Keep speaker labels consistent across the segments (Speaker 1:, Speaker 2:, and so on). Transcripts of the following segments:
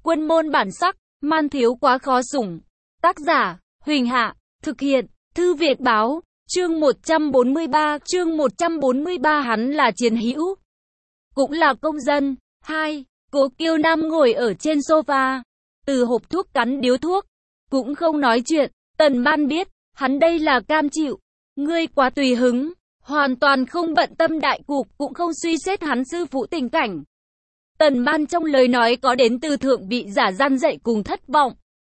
Speaker 1: Quân môn bản sắc, man thiếu quá khó sủng. Tác giả, Huỳnh Hạ, thực hiện, Thư Việt Báo, chương 143, hắn là chiến hữu, cũng là công dân. 2. Cố Kiêu Nam ngồi ở trên sofa, từ hộp thuốc cắn điếu thuốc, cũng không nói chuyện. Tần Ban biết, hắn đây là cam chịu. Ngươi quá tùy hứng, hoàn toàn không bận tâm đại cục, cũng không suy xét hắn sư phụ tình cảnh. Tần Ban trong lời nói có đến từ thượng vị giả gian dạy cùng thất vọng.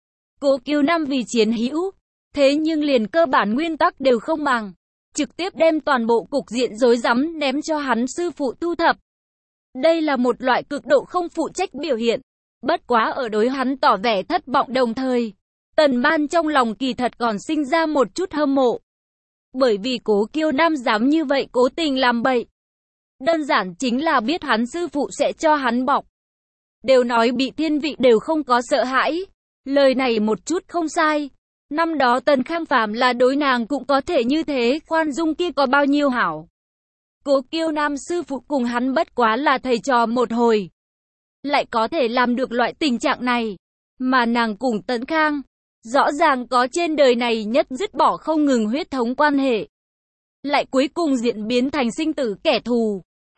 Speaker 1: Cố Kiêu Nam vì chiến hữu, thế nhưng liền cơ bản nguyên tắc đều không bằng, trực tiếp đem toàn bộ cục diện rối rắm ném cho hắn sư phụ thu thập. Đây là một loại cực độ không phụ trách biểu hiện. Bất quá ở đối hắn tỏ vẻ thất vọng đồng thời, Tần Ban trong lòng kỳ thật còn sinh ra một chút hâm mộ. Bởi vì Cố Kiêu Nam dám như vậy cố tình làm bậy. Đơn giản chính là biết hắn sư phụ sẽ cho hắn bọc. Đều nói bị thiên vị đều không có sợ hãi. Lời này một chút không sai. Năm đó Tần Khang Phạm là đối nàng cũng có thể như thế, khoan dung kia có bao nhiêu hảo. Cố Kiêu Nam sư phụ cùng hắn bất quá là thầy trò một hồi, lại có thể làm được loại tình trạng này. Mà nàng cùng Tấn Khang, rõ ràng có trên đời này nhất dứt bỏ không ngừng huyết thống quan hệ, lại cuối cùng diễn biến thành sinh tử kẻ thù.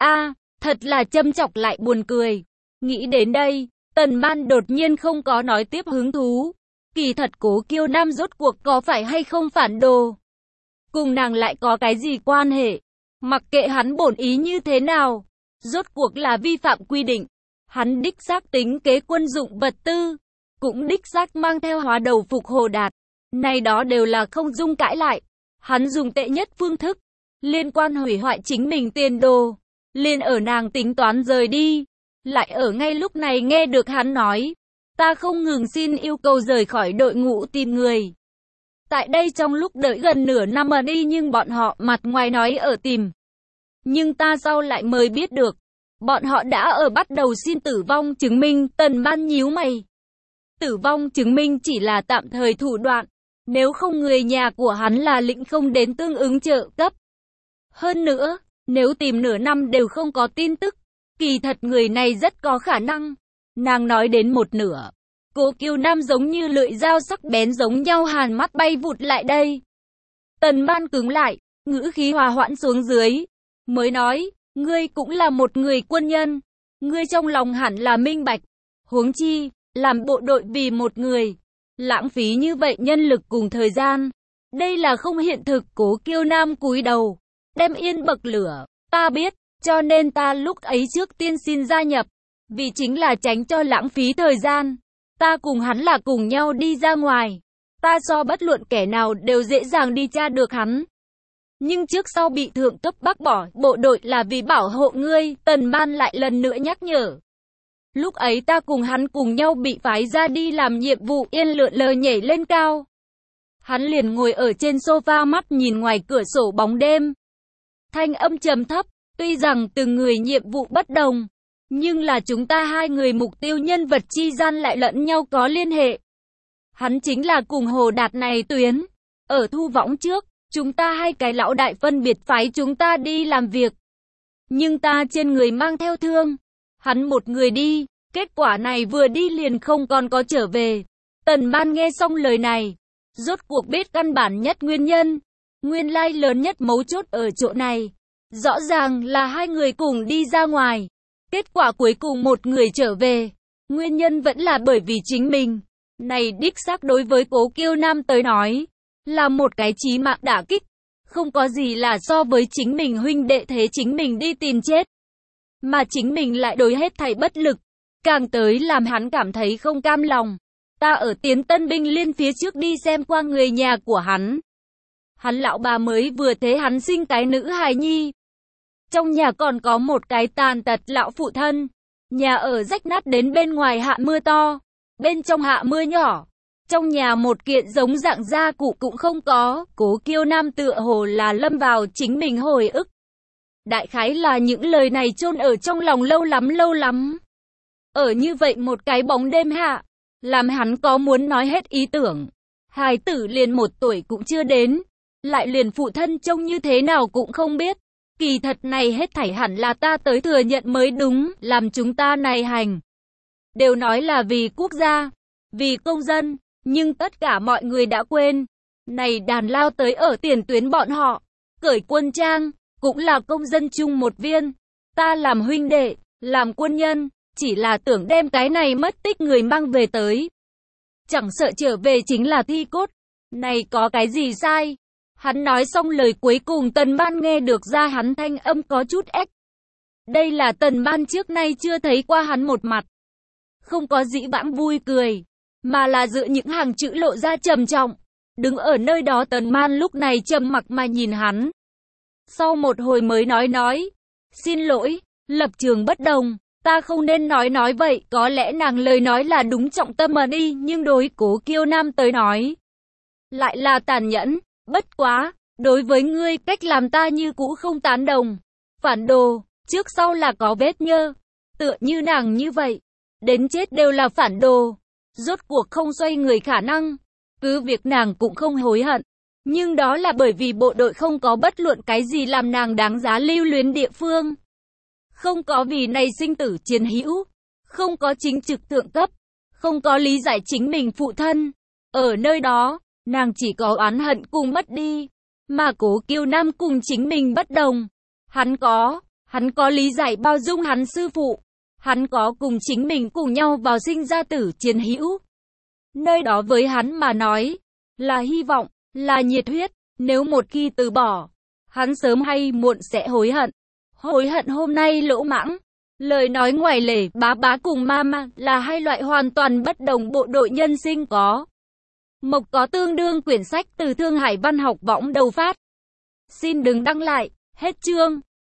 Speaker 1: Thật là châm chọc lại buồn cười. Nghĩ đến đây, Tần Ban đột nhiên không có nói tiếp hứng thú. Kỳ thật Cố Kiêu Nam rốt cuộc có phải hay không phản đồ, cùng nàng lại có cái gì quan hệ? Mặc kệ hắn bổn ý như thế nào, rốt cuộc là vi phạm quy định. Hắn đích xác tính kế quân dụng vật tư, cũng đích xác mang theo hóa đầu phục Hồ Đạt. Này đó đều là không dung cãi lại. Hắn dùng tệ nhất phương thức, liên quan hủy hoại chính mình tiền đồ, liền ở nàng tính toán rời đi. Lại ở ngay lúc này nghe được hắn nói, ta không ngừng xin yêu cầu rời khỏi đội ngũ tìm người. Tại đây trong lúc đợi gần nửa năm mà đi, nhưng bọn họ mặt ngoài nói ở tìm. Nhưng ta sau lại mới biết được, bọn họ đã ở bắt đầu xin tử vong chứng minh. Tần Ban nhíu mày. Tử vong chứng minh chỉ là tạm thời thủ đoạn, nếu không người nhà của hắn là lĩnh không đến tương ứng trợ cấp. Hơn nữa, nếu tìm nửa năm đều không có tin tức, kỳ thật người này rất có khả năng. Nàng nói đến một nửa, Cố Kiêu Nam giống như lưỡi dao sắc bén giống nhau hàn mắt bay vụt lại đây. Tần Ban cứng lại, ngữ khí hòa hoãn xuống dưới, mới nói, ngươi cũng là một người quân nhân, ngươi trong lòng hẳn là minh bạch. Huống chi, làm bộ đội vì một người, lãng phí như vậy nhân lực cùng thời gian, đây là không hiện thực. Cố Kiêu Nam cúi đầu, đem yên bậc lửa, ta biết, cho nên ta lúc ấy trước tiên xin gia nhập, vì chính là tránh cho lãng phí thời gian. Ta cùng hắn là cùng nhau đi ra ngoài, ta so bất luận kẻ nào đều dễ dàng đi tra được hắn. Nhưng trước sau bị thượng cấp bác bỏ bộ đội là vì bảo hộ ngươi. Tần Ban lại lần nữa nhắc nhở. Lúc ấy ta cùng hắn cùng nhau bị phái ra đi làm nhiệm vụ, yên lượn lờ nhảy lên cao. Hắn liền ngồi ở trên sofa mắt nhìn ngoài cửa sổ bóng đêm. Thanh âm trầm thấp, tuy rằng từng người nhiệm vụ bất đồng, nhưng là chúng ta hai người mục tiêu nhân vật chi gian lại lẫn nhau có liên hệ. Hắn chính là cùng Hồ Đạt này tuyến. Ở thu võng trước, chúng ta hai cái lão đại phân biệt phái chúng ta đi làm việc. Nhưng ta trên người mang theo thương. Hắn một người đi, kết quả này vừa đi liền không còn có trở về. Tần Ban nghe xong lời này, rốt cuộc biết căn bản nhất nguyên nhân. Nguyên lai lớn nhất mấu chốt ở chỗ này. Rõ ràng là hai người cùng đi ra ngoài. Kết quả cuối cùng một người trở về. Nguyên nhân vẫn là bởi vì chính mình. Này đích xác đối với Cố Kiêu Nam tới nói, là một cái chí mạng đả kích. Không có gì là so với chính mình huynh đệ thế chính mình đi tìm chết, mà chính mình lại đối hết thảy bất lực. Càng tới làm hắn cảm thấy không cam lòng. Ta ở Tiến Tân binh liên phía trước đi xem qua người nhà của hắn. Hắn lão bà mới vừa thế hắn sinh cái nữ hài nhi. Trong nhà còn có một cái tàn tật lão phụ thân. Nhà ở rách nát đến bên ngoài hạ mưa to, bên trong hạ mưa nhỏ. Trong nhà một kiện giống dạng gia cụ cũng không có. Cố Kiêu Nam tựa hồ là lâm vào chính mình hồi ức. Đại khái là những lời này chôn ở trong lòng lâu lắm. Ở như vậy một cái bóng đêm hạ, làm hắn có muốn nói hết ý tưởng. Hài tử liền 1 tuổi cũng chưa đến, lại liền phụ thân trông như thế nào cũng không biết. Kỳ thật này hết thảy hẳn là ta tới thừa nhận mới đúng, làm chúng ta này hành đều nói là vì quốc gia, vì công dân, nhưng tất cả mọi người đã quên. Này đàn lao tới ở tiền tuyến bọn họ, cởi quân trang, cũng là công dân chung một viên. Ta làm huynh đệ, làm quân nhân, chỉ là tưởng đem cái này mất tích người mang về tới. Chẳng sợ trở về chính là thi cốt. Này có cái gì sai? Hắn nói xong lời cuối cùng Tần Ban nghe được ra hắn thanh âm có chút ếch. Đây là Tần Ban trước nay chưa thấy qua hắn một mặt. Không có dĩ vãng vui cười, mà là dựa những hàng chữ lộ ra trầm trọng. Đứng ở nơi đó Tần Man lúc này trầm mặc mà nhìn hắn. Sau một hồi mới nói, xin lỗi, lập trường bất đồng, ta không nên nói vậy, có lẽ nàng lời nói là đúng trọng tâm mà đi, nhưng đối Cố Kiêu Nam tới nói, lại là tàn nhẫn, bất quá, đối với ngươi cách làm ta như cũ không tán đồng, phản đồ, trước sau là có vết nhơ, tựa như nàng như vậy, đến chết đều là phản đồ, rốt cuộc không xoay người khả năng, cứ việc nàng cũng không hối hận. Nhưng đó là bởi vì bộ đội không có bất luận cái gì làm nàng đáng giá lưu luyến địa phương. Không có vì này sinh tử chiến hữu, không có chính trực thượng cấp, không có lý giải chính mình phụ thân. Ở nơi đó, nàng chỉ có oán hận cùng mất đi, mà Cố Kiêu Nam cùng chính mình bất đồng. Hắn có lý giải bao dung hắn sư phụ, hắn có cùng chính mình cùng nhau vào sinh ra tử chiến hữu. Nơi đó với hắn mà nói, là hy vọng, là nhiệt huyết, nếu một khi từ bỏ, hắn sớm hay muộn sẽ hối hận. Hối hận hôm nay lỗ mãng. Lời nói ngoài lề, bá cùng mama là hai loại hoàn toàn bất đồng bộ đội nhân sinh có. Mộc có tương đương quyển sách từ Thương Hải Văn học võng đầu phát. Xin đừng đăng lại, hết chương.